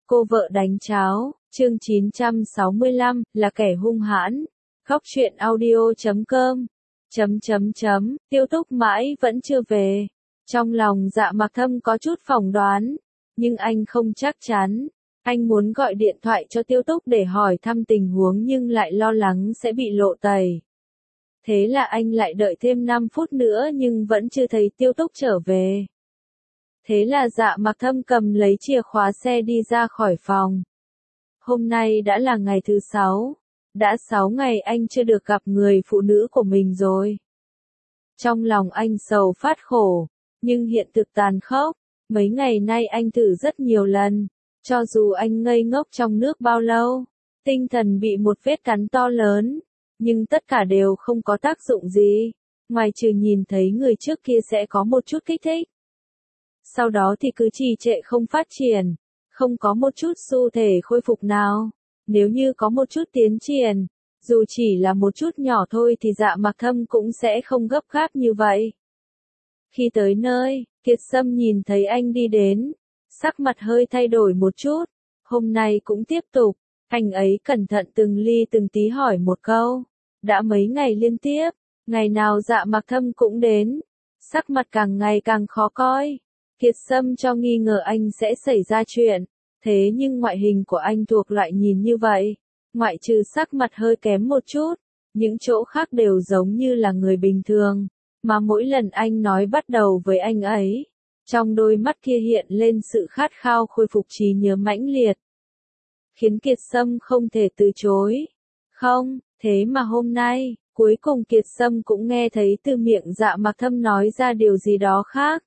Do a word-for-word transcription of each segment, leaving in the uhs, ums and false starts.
Cô vợ đánh cháo, chương chín trăm sáu mươi lăm, là kẻ hung hãn. Khóc chuyện audio chấm com. Chấm chấm chấm, Tiêu Túc mãi vẫn chưa về. Trong lòng Dạ Mặc Thâm có chút phỏng đoán, nhưng anh không chắc chắn. Anh muốn gọi điện thoại cho Tiêu Túc để hỏi thăm tình huống nhưng lại lo lắng sẽ bị lộ tẩy. Thế là anh lại đợi thêm năm phút nữa nhưng vẫn chưa thấy Tiêu Túc trở về. Thế là Dạ Mặc Thâm cầm lấy chìa khóa xe đi ra khỏi phòng. Hôm nay đã là ngày thứ sáu. Đã sáu ngày anh chưa được gặp người phụ nữ của mình rồi. Trong lòng anh sầu phát khổ, nhưng hiện thực tàn khốc. Mấy ngày nay anh thử rất nhiều lần. Cho dù anh ngây ngốc trong nước bao lâu, tinh thần bị một vết cắn to lớn, nhưng tất cả đều không có tác dụng gì, ngoài trừ nhìn thấy người trước kia sẽ có một chút kích thích. Sau đó thì cứ trì trệ không phát triển, không có một chút xu thể khôi phục nào. Nếu như có một chút tiến triển, dù chỉ là một chút nhỏ thôi thì Dạ Mặc Thâm cũng sẽ không gấp gáp như vậy. Khi tới nơi, Kiệt Sâm nhìn thấy anh đi đến, sắc mặt hơi thay đổi một chút. Hôm nay cũng tiếp tục, anh ấy cẩn thận từng ly từng tí hỏi một câu. Đã mấy ngày liên tiếp, ngày nào Dạ Mặc Thâm cũng đến, sắc mặt càng ngày càng khó coi. Kiệt Sâm cho nghi ngờ anh sẽ xảy ra chuyện, thế nhưng ngoại hình của anh thuộc loại nhìn như vậy, ngoại trừ sắc mặt hơi kém một chút, những chỗ khác đều giống như là người bình thường, mà mỗi lần anh nói bắt đầu với anh ấy, trong đôi mắt kia hiện lên sự khát khao khôi phục trí nhớ mãnh liệt, khiến Kiệt Sâm không thể từ chối. Không, thế mà hôm nay, cuối cùng Kiệt Sâm cũng nghe thấy từ miệng Dạ Mặc Thâm nói ra điều gì đó khác.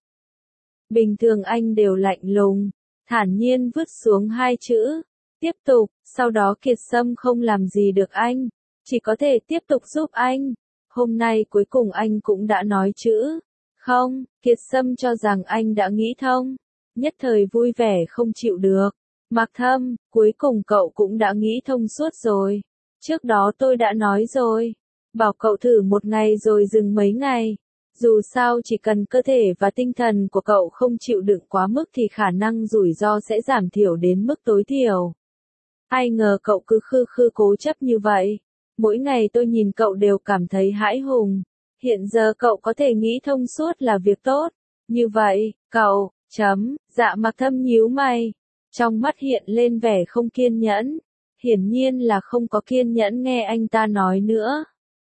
Bình thường anh đều lạnh lùng, thản nhiên vứt xuống hai chữ, tiếp tục, sau đó Kiệt Sâm không làm gì được anh, chỉ có thể tiếp tục giúp anh. Hôm nay cuối cùng anh cũng đã nói chữ, không, Kiệt Sâm cho rằng anh đã nghĩ thông, nhất thời vui vẻ không chịu được. Mặc Thâm, cuối cùng cậu cũng đã nghĩ thông suốt rồi, trước đó tôi đã nói rồi, bảo cậu thử một ngày rồi dừng mấy ngày. Dù sao chỉ cần cơ thể và tinh thần của cậu không chịu đựng quá mức thì khả năng rủi ro sẽ giảm thiểu đến mức tối thiểu. Ai ngờ cậu cứ khư khư cố chấp như vậy. Mỗi ngày tôi nhìn cậu đều cảm thấy hãi hùng. Hiện giờ cậu có thể nghĩ thông suốt là việc tốt. Như vậy, cậu, chấm, Dạ Mặc Thâm nhíu mày. Trong mắt hiện lên vẻ không kiên nhẫn. Hiển nhiên là không có kiên nhẫn nghe anh ta nói nữa.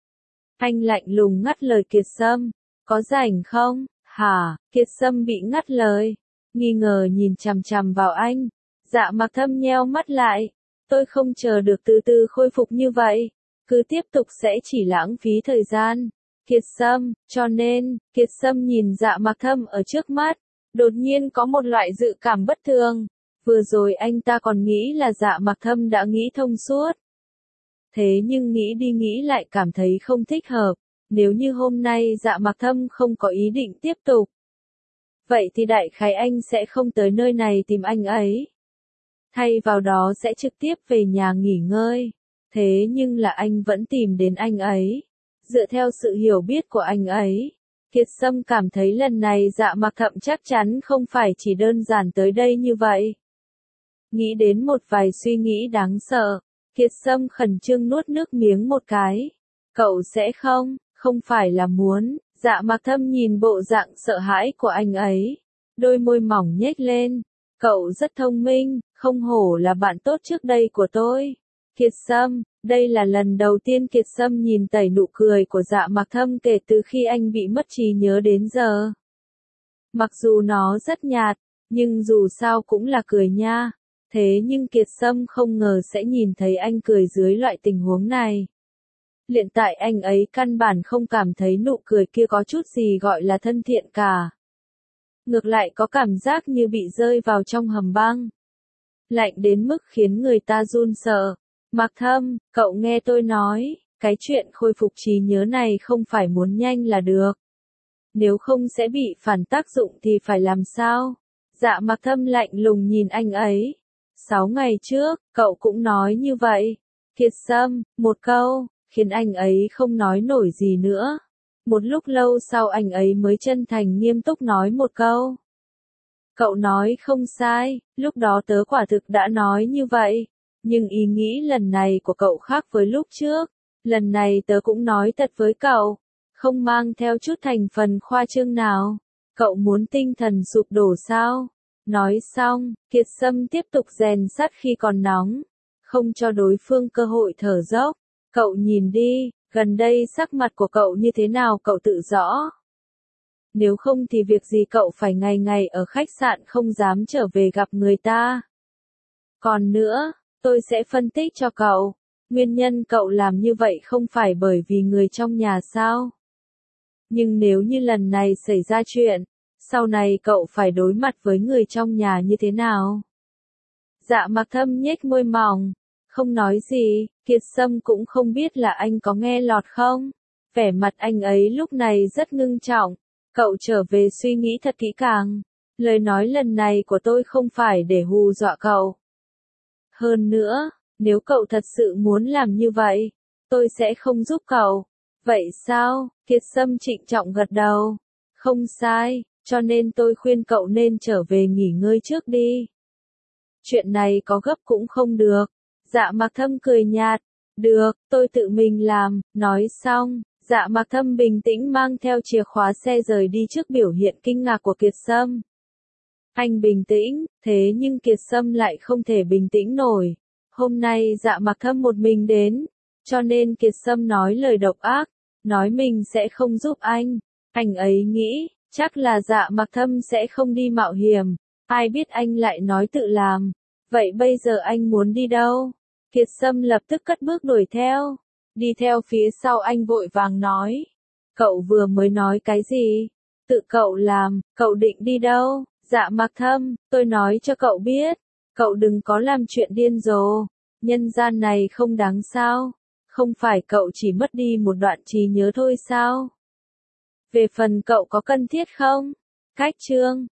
Anh lạnh lùng ngắt lời Kiệt Sâm. Có rảnh không? Hả? Kiệt Sâm bị ngắt lời, nghi ngờ nhìn chằm chằm vào anh. Dạ Mặc Thâm nheo mắt lại. Tôi không chờ được từ từ khôi phục như vậy. Cứ tiếp tục sẽ chỉ lãng phí thời gian. Kiệt Sâm, cho nên, Kiệt Sâm nhìn Dạ Mặc Thâm ở trước mắt. Đột nhiên có một loại dự cảm bất thường. Vừa rồi anh ta còn nghĩ là Dạ Mặc Thâm đã nghĩ thông suốt. Thế nhưng nghĩ đi nghĩ lại cảm thấy không thích hợp. Nếu như hôm nay Dạ Mặc Thâm không có ý định tiếp tục, vậy thì đại khái anh sẽ không tới nơi này tìm anh ấy. Thay vào đó sẽ trực tiếp về nhà nghỉ ngơi. Thế nhưng là anh vẫn tìm đến anh ấy. Dựa theo sự hiểu biết của anh ấy, Kiệt Sâm cảm thấy lần này Dạ Mặc Thâm chắc chắn không phải chỉ đơn giản tới đây như vậy. Nghĩ đến một vài suy nghĩ đáng sợ, Kiệt Sâm khẩn trương nuốt nước miếng một cái. Cậu sẽ không, không phải là muốn. Dạ Mặc Thâm nhìn bộ dạng sợ hãi của anh ấy, đôi môi mỏng nhếch lên. Cậu rất thông minh, không hổ là bạn tốt trước đây của tôi. Kiệt Sâm, đây là lần đầu tiên Kiệt Sâm nhìn tẩy nụ cười của Dạ Mặc Thâm kể từ khi anh bị mất trí nhớ đến giờ. Mặc dù nó rất nhạt, nhưng dù sao cũng là cười nha. Thế nhưng Kiệt Sâm không ngờ sẽ nhìn thấy anh cười dưới loại tình huống này. Hiện tại anh ấy căn bản không cảm thấy nụ cười kia có chút gì gọi là thân thiện cả. Ngược lại có cảm giác như bị rơi vào trong hầm băng. Lạnh đến mức khiến người ta run sợ. Mặc Thâm, cậu nghe tôi nói, cái chuyện khôi phục trí nhớ này không phải muốn nhanh là được. Nếu không sẽ bị phản tác dụng thì phải làm sao? Dạ Mặc Thâm lạnh lùng nhìn anh ấy. Sáu ngày trước, cậu cũng nói như vậy. Kiệt Sâm, một câu, khiến anh ấy không nói nổi gì nữa. Một lúc lâu sau anh ấy mới chân thành nghiêm túc nói một câu. Cậu nói không sai, lúc đó tớ quả thực đã nói như vậy. Nhưng ý nghĩ lần này của cậu khác với lúc trước. Lần này tớ cũng nói thật với cậu. Không mang theo chút thành phần khoa trương nào. Cậu muốn tinh thần sụp đổ sao? Nói xong, Kiệt Sâm tiếp tục rèn sắt khi còn nóng. Không cho đối phương cơ hội thở dốc. Cậu nhìn đi, gần đây sắc mặt của cậu như thế nào cậu tự rõ. Nếu không thì việc gì cậu phải ngày ngày ở khách sạn không dám trở về gặp người ta. Còn nữa, tôi sẽ phân tích cho cậu. Nguyên nhân cậu làm như vậy không phải bởi vì người trong nhà sao? Nhưng nếu như lần này xảy ra chuyện, sau này cậu phải đối mặt với người trong nhà như thế nào? Dạ Mặc Thâm nhếch môi mỏng, không nói gì, Kiệt Sâm cũng không biết là anh có nghe lọt không. Vẻ mặt anh ấy lúc này rất ngưng trọng, cậu trở về suy nghĩ thật kỹ càng. Lời nói lần này của tôi không phải để hù dọa cậu. Hơn nữa, nếu cậu thật sự muốn làm như vậy, tôi sẽ không giúp cậu. Vậy sao? Kiệt Sâm trịnh trọng gật đầu. Không sai, cho nên tôi khuyên cậu nên trở về nghỉ ngơi trước đi. Chuyện này có gấp cũng không được. Dạ Mặc Thâm cười nhạt. Được, tôi tự mình làm. Nói xong, Dạ Mặc Thâm bình tĩnh mang theo chìa khóa xe rời đi trước biểu hiện kinh ngạc của Kiệt Sâm. Anh bình tĩnh, thế nhưng Kiệt Sâm lại không thể bình tĩnh nổi. Hôm nay Dạ Mặc Thâm một mình đến, cho nên Kiệt Sâm nói lời độc ác, nói mình sẽ không giúp anh. Anh ấy nghĩ, chắc là Dạ Mặc Thâm sẽ không đi mạo hiểm, ai biết anh lại nói tự làm. Vậy bây giờ anh muốn đi đâu? Kiệt Sâm lập tức cất bước đuổi theo. Đi theo phía sau anh vội vàng nói. Cậu vừa mới nói cái gì? Tự cậu làm, cậu định đi đâu? Dạ Mặc Thâm, tôi nói cho cậu biết. Cậu đừng có làm chuyện điên rồ. Nhân gian này không đáng sao? Không phải cậu chỉ mất đi một đoạn trí nhớ thôi sao? Về phần cậu có cần thiết không? Cách chương